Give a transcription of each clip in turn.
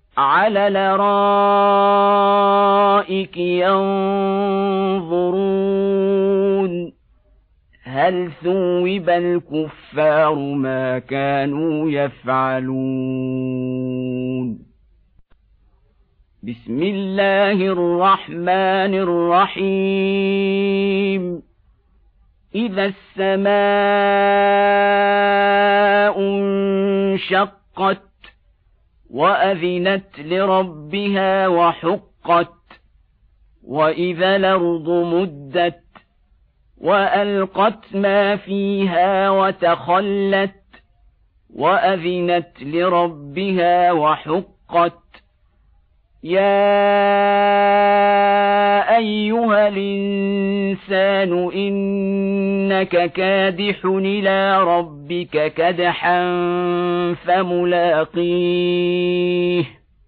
على الأرائك ينظرون هل ثوب الكفار ما كانوا يفعلون. بسم الله الرحمن الرحيم. إذا السماء انشقت وأذنت لربها وحقت وإذا الأرض مدت وألقت ما فيها وتخلت وأذنت لربها وحقت يا أيها الإنسان إنك كادح إلى ربك كدحا فملاقيه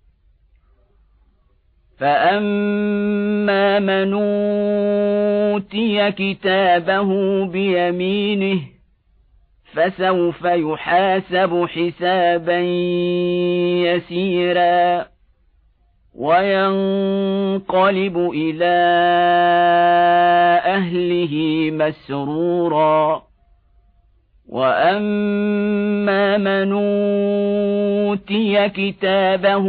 فأما من أوتي كتابه بيمينه فسوف يحاسب حسابا يسيرا وينقلب إلى أهله مسرورا وأما من أوتي كتابه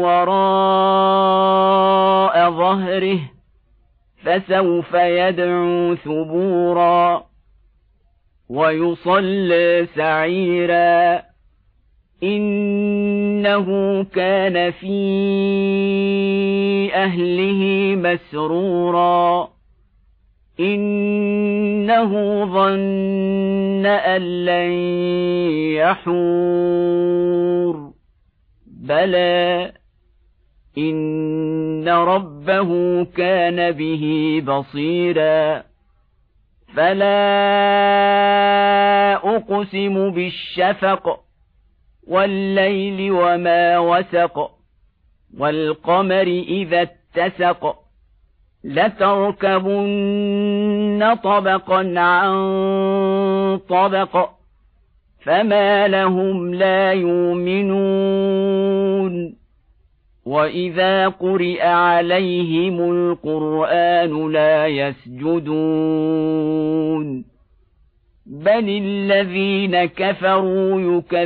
وراء ظهره فسوف يدعو ثبورا ويصلى سعيرا إنه كان في أهله مسرورا إنه ظن أن لن يحور بلى إن ربه كان به بصيرا فلا أقسم بالشفق والليل وما وسق والقمر إذا اتسق لتركبن طبقا عن طبق فما لهم لا يؤمنون وإذا قرئ عليهم القرآن لا يسجدون بل الذين كفروا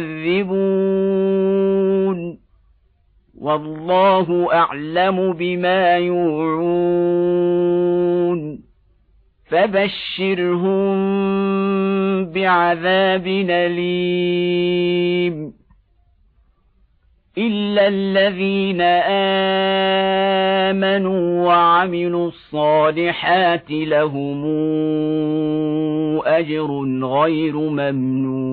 يكذبون والله أعلم بما يوعون فبشرهم بعذاب أليم إلا الذين آمنوا وعملوا الصالحات لهم أجر غير ممنون